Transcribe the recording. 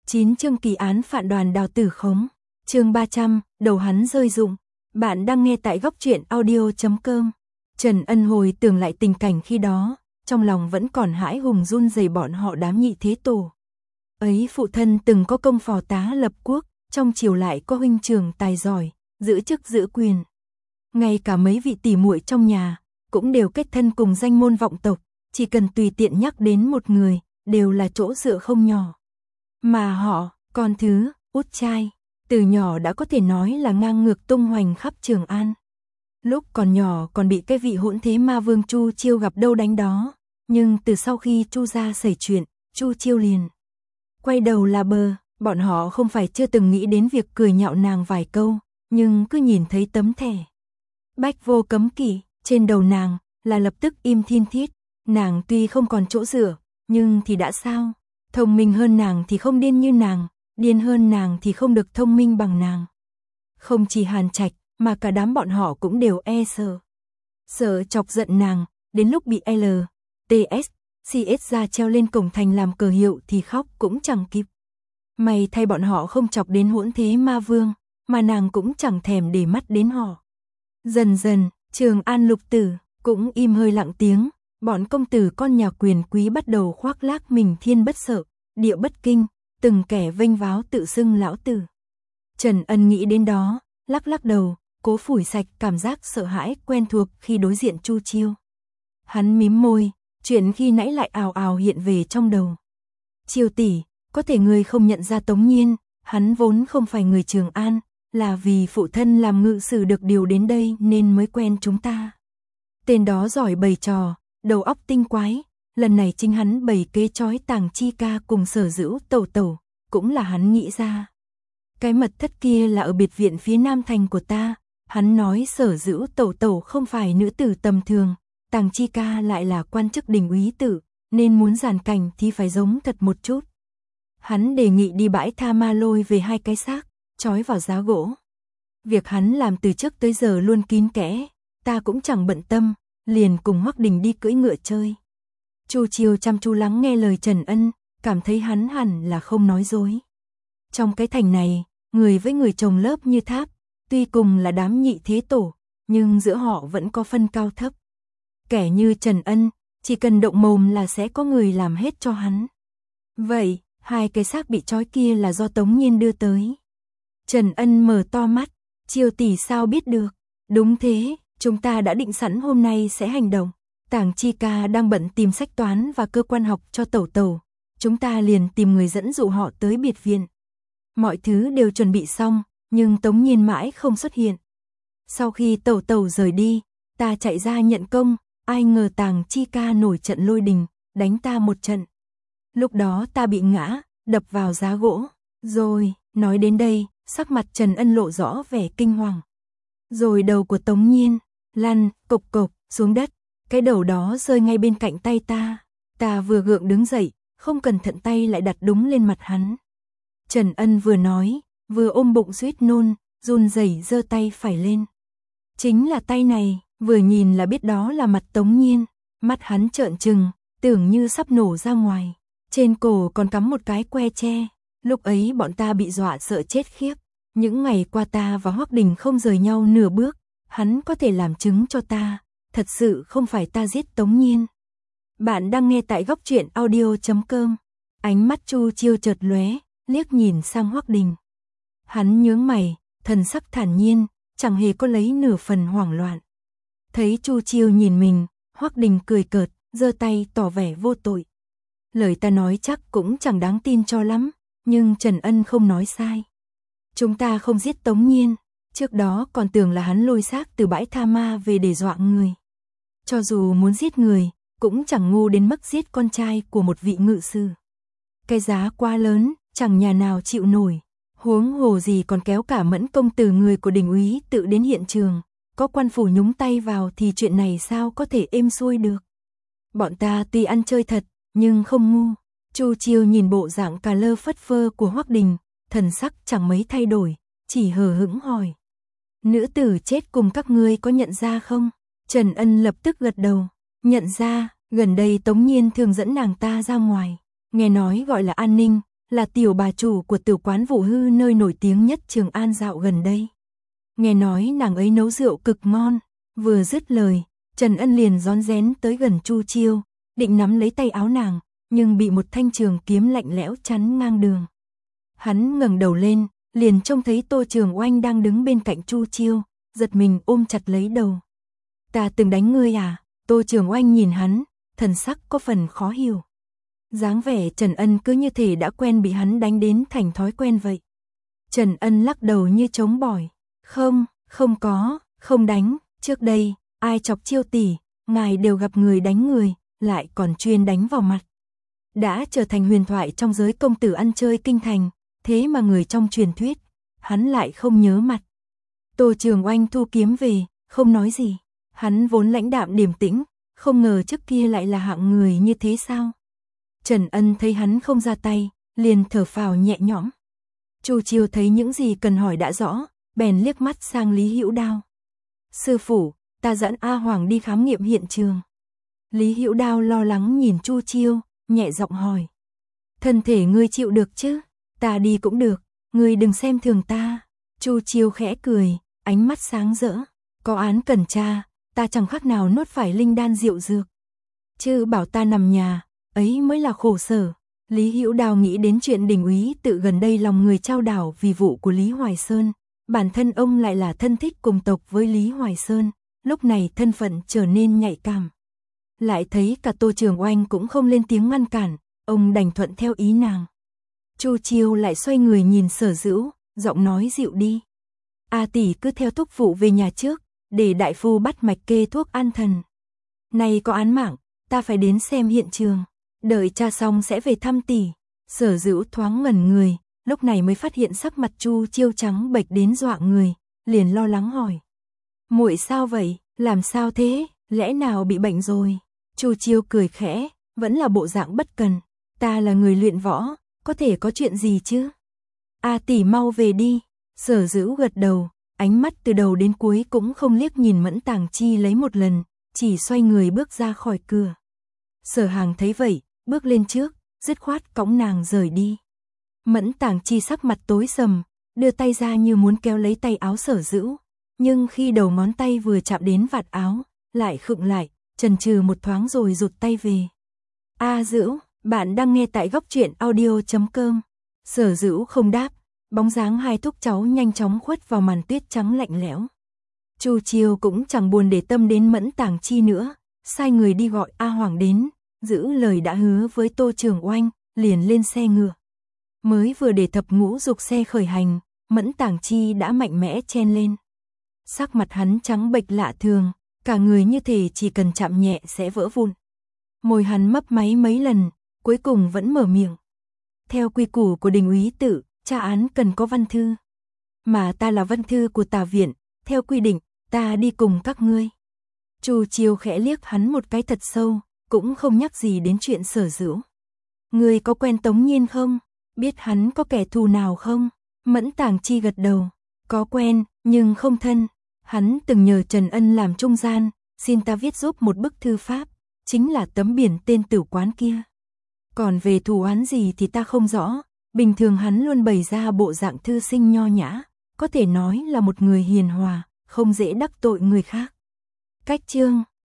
9 chương kỳ án phản đoàn Đào Tử Khống. Chương 300, đầu hắn rơi rụng. Bạn đang nghe tại góc truyện audio.com. Trần Ân hồi tưởng lại tình cảnh khi đó, trong lòng vẫn còn hãi hùng run rẩy bọn họ đám nhị thế tổ. Ấy phụ thân từng có công phò tá lập quốc, trong triều lại có huynh trưởng tài giỏi, giữ chức giữ quyền. Ngay cả mấy vị tỷ muội trong nhà cũng đều kết thân cùng danh môn vọng tộc, chỉ cần tùy tiện nhắc đến một người, đều là chỗ dựa không nhỏ. Mà họ, con thứ, út trai, từ nhỏ đã có thể nói là ngang ngược tung hoành khắp Trường An. Lúc còn nhỏ còn bị cái vị hỗn thế ma vương Chu Chiêu gặp đâu đánh đó, nhưng từ sau khi Chu gia xảy chuyện, Chu Chiêu liền quay đầu là bờ, bọn họ không phải chưa từng nghĩ đến việc cười nhạo nàng vài câu, nhưng cứ nhìn thấy tấm thẻ bách vô cấm kỵ trên đầu nàng là lập tức im thiên thiết. Nàng tuy không còn chỗ dựa, nhưng thì đã sao? Thông minh hơn nàng thì không điên như nàng, điên hơn nàng thì không được thông minh bằng nàng. Không chỉ Hàn Trạch, mà cả đám bọn họ cũng đều sợ. Sợ chọc giận nàng, đến lúc bị LTS, CS ra treo lên cổng thành làm cờ hiệu thì khóc cũng chẳng kịp. May thay bọn họ không chọc đến hỗn thế ma vương, mà nàng cũng chẳng thèm để mắt đến họ. Dần dần, Trường An lục tử cũng im hơi lặng tiếng. Bọn công tử con nhà quyền quý bắt đầu khoác lác mình thiên bất sợ, địa bất kinh, từng kẻ vênh váo tự xưng lão tử. Trần Ân nghĩ đến đó, lắc lắc đầu, cố phủi sạch cảm giác sợ hãi quen thuộc khi đối diện Chu Chiêu. Hắn mím môi, chuyện khi nãy lại ào ào hiện về trong đầu. Chiêu tỷ, có thể người không nhận ra Tống Nhiên, hắn vốn không phải người Trường An, là vì phụ thân làm ngự sử được điều đến đây nên mới quen chúng ta. Tên đó giỏi bày trò, đầu óc tinh quái, lần này chính hắn bày kế chói Tàng Chi Ca cùng Sở Dữu Tẩu Tẩu, cũng là hắn nghĩ ra. Cái mật thất kia là ở biệt viện phía nam thành của ta, hắn nói Sở Dữu Tẩu Tẩu không phải nữ tử tầm thường, Tàng Chi Ca lại là quan chức đình úy tử, nên muốn giàn cảnh thì phải giống thật một chút. Hắn đề nghị đi bãi tha ma lôi về 2 cái xác, trói vào giá gỗ. Việc hắn làm từ trước tới giờ luôn kín kẽ, ta cũng chẳng bận tâm, liền cùng Hoắc Đình đi cưỡi ngựa chơi. Chu Chiêu chăm chú lắng nghe lời Trần Ân, cảm thấy hắn hẳn là không nói dối. Trong cái thành này, người với người chồng lớp như tháp, tuy cùng là đám nhị thế tổ, nhưng giữa họ vẫn có phân cao thấp. Kẻ như Trần Ân, chỉ cần động mồm là sẽ có người làm hết cho hắn. Vậy, 2 cái xác bị trói kia là do Tống Nhiên đưa tới. Trần Ân mở to mắt, Chiêu tỷ sao biết được? Đúng thế, chúng ta đã định sẵn hôm nay sẽ hành động. Tàng Chi Ca đang bận tìm sách toán và cơ quan học cho Tẩu Tẩu. Chúng ta liền tìm người dẫn dụ họ tới biệt viện. Mọi thứ đều chuẩn bị xong, nhưng Tống Nhiên mãi không xuất hiện. Sau khi Tẩu Tẩu rời đi, ta chạy ra nhận công, ai ngờ Tàng Chi Ca nổi trận lôi đình, đánh ta một trận. Lúc đó ta bị ngã, đập vào giá gỗ. Rồi, nói đến đây, sắc mặt Trần Ân lộ rõ vẻ kinh hoàng. Rồi đầu của Tống Nhiên lăn cộc cộc xuống đất, cái đầu đó rơi ngay bên cạnh tay ta. Ta vừa gượng đứng dậy, không cẩn thận tay lại đặt đúng lên mặt hắn. Trần Ân vừa nói, vừa ôm bụng suýt nôn, run rẩy giơ tay phải lên. Chính là tay này, vừa nhìn là biết đó là mặt Tống Nhiên, mắt hắn trợn trừng, tưởng như sắp nổ ra ngoài. Trên cổ còn cắm một cái que tre, lúc ấy bọn ta bị dọa sợ chết khiếp. Những ngày qua ta và Hoắc Đình không rời nhau nửa bước, hắn có thể làm chứng cho ta, thật sự không phải ta giết Tống Nhiên. Bạn đang nghe tại góc truyện audio.com. Ánh mắt Chu Chiêu chợt lóe, liếc nhìn sang Hoắc Đình. Hắn nhướng mày, thần sắc thản nhiên, chẳng hề có lấy nửa phần hoảng loạn. Thấy Chu Chiêu nhìn mình, Hoắc Đình cười cợt, giơ tay tỏ vẻ vô tội. Lời ta nói chắc cũng chẳng đáng tin cho lắm, nhưng Trần Ân không nói sai. Chúng ta không giết Tống Nhiên, trước đó còn tưởng là hắn lôi xác từ bãi tha ma về để dọa người. Cho dù muốn giết người, cũng chẳng ngu đến mức giết con trai của một vị ngự sử. Cái giá quá lớn, chẳng nhà nào chịu nổi. Huống hồ gì còn kéo cả Mẫn công tử người của đình úy tự đến hiện trường. Có quan phủ nhúng tay vào thì chuyện này sao có thể êm xuôi được. Bọn ta tuy ăn chơi thật, nhưng không ngu. Chu Chiêu nhìn bộ dạng cà lơ phất phơ của Hoắc Đình, thần sắc chẳng mấy thay đổi, chỉ hờ hững hỏi. Nữ tử chết cùng các ngươi có nhận ra không? Trần Ân lập tức gật đầu. Nhận ra, gần đây Tống Nhiên thường dẫn nàng ta ra ngoài. Nghe nói gọi là An Ninh, là tiểu bà chủ của tử quán Vũ Hư nơi nổi tiếng nhất Trường An dạo gần đây. Nghe nói nàng ấy nấu rượu cực ngon, vừa dứt lời, Trần Ân liền rón rén tới gần Chu Chiêu, định nắm lấy tay áo nàng, nhưng bị một thanh trường kiếm lạnh lẽo chắn ngang đường. Hắn ngẩng đầu lên, liền trông thấy Tô Trường Oanh đang đứng bên cạnh Chu Chiêu, giật mình ôm chặt lấy đầu. Ta từng đánh ngươi à? Tô Trường Oanh nhìn hắn, thần sắc có phần khó hiểu. Dáng vẻ Trần Ân cứ như thể đã quen bị hắn đánh đến thành thói quen vậy. Trần Ân lắc đầu như chống bỏi. Không, không có, không đánh, trước đây, ai chọc Chiêu tỷ, ngài đều gặp người đánh người, lại còn chuyên đánh vào mặt. Đã trở thành huyền thoại trong giới công tử ăn chơi kinh thành, thế mà người trong truyền thuyết, hắn lại không nhớ mặt. Tô Trường Oanh thu kiếm về, không nói gì. Hắn vốn lãnh đạm điềm tĩnh, không ngờ trước kia lại là hạng người như thế sao? Trần Ân thấy hắn không ra tay, liền thở phào nhẹ nhõm. Chu Chiêu thấy những gì cần hỏi đã rõ, bèn liếc mắt sang Lý Hữu Đao. Sư phụ, ta dẫn A Hoàng đi khám nghiệm hiện trường. Lý Hữu Đao lo lắng nhìn Chu Chiêu, nhẹ giọng hỏi. Thân thể ngươi chịu được chứ? Ta đi cũng được, ngươi đừng xem thường ta. Chu Chiêu khẽ cười, ánh mắt sáng rỡ. Có án cần tra, ta chẳng khác nào nuốt phải linh đan rượu dược. Chứ bảo ta nằm nhà, ấy mới là khổ sở. Lý Hữu Đao nghĩ đến chuyện Đình úy tự gần đây lòng người trao đảo vì vụ của Lý Hoài Sơn. Bản thân ông lại là thân thích cùng tộc với Lý Hoài Sơn, lúc này thân phận trở nên nhạy cảm. Lại thấy cả Tô Trường Oanh cũng không lên tiếng ngăn cản, ông đành thuận theo ý nàng. Chu Chiêu lại xoay người nhìn Sở Dữu, giọng nói dịu đi. A tỷ cứ theo thúc phụ về nhà trước, để đại phu bắt mạch kê thuốc an thần. Này có án mạng, ta phải đến xem hiện trường, đợi tra xong sẽ về thăm tỷ. Sở Dữu thoáng ngẩn người, lúc này mới phát hiện sắc mặt Chu Chiêu trắng bệch đến dọa người, liền lo lắng hỏi. Muội sao vậy, làm sao thế, lẽ nào bị bệnh rồi? Chu Chiêu cười khẽ, vẫn là bộ dạng bất cần. Ta là người luyện võ, có thể có chuyện gì chứ? A tỷ mau về đi. Sở Dữu gật đầu, ánh mắt từ đầu đến cuối cũng không liếc nhìn Mẫn Tàng Chi lấy một lần, chỉ xoay người bước ra khỏi cửa. Sở Hàng thấy vậy, bước lên trước, dứt khoát cõng nàng rời đi. Mẫn Tàng Chi sắc mặt tối sầm, đưa tay ra như muốn kéo lấy tay áo Sở Dữu, nhưng khi đầu ngón tay vừa chạm đến vạt áo, lại khựng lại, chần chừ một thoáng rồi rụt tay về. A Dữu, bạn đang nghe tại Góc Truyện Audio.com. Sở Dữu không đáp, bóng dáng hai thúc cháu nhanh chóng khuất vào màn tuyết trắng lạnh lẽo. Chu Chiêu cũng chẳng buồn để tâm đến Mẫn Tàng Chi nữa, sai người đi gọi A Hoàng đến, giữ lời đã hứa với Tô Trường Oanh, liền lên xe ngựa. Mới vừa để thập ngũ dục xe khởi hành, Mẫn Tàng Chi đã mạnh mẽ chen lên. Sắc mặt hắn trắng bệch lạ thường, cả người như thể chỉ cần chạm nhẹ sẽ vỡ vụn. Môi hắn mấp máy mấy lần, cuối cùng vẫn mở miệng. Theo quy củ của Đình úy tự, tra án cần có văn thư. Mà ta là văn thư của Tả viện, theo quy định, ta đi cùng các ngươi. Chu Chiêu khẽ liếc hắn một cái thật sâu, cũng không nhắc gì đến chuyện Sở Dữu. Ngươi có quen Tống Nhiên không? Biết hắn có kẻ thù nào không? Mẫn Tàng Chi gật đầu. Có quen, nhưng không thân. Hắn từng nhờ Trần Ân làm trung gian, xin ta viết giúp một bức thư pháp, chính là tấm biển tên tử quán kia. Còn về thù oán gì thì ta không rõ, bình thường hắn luôn bày ra bộ dạng thư sinh nho nhã, có thể nói là một người hiền hòa, không dễ đắc tội người khác. Cách chương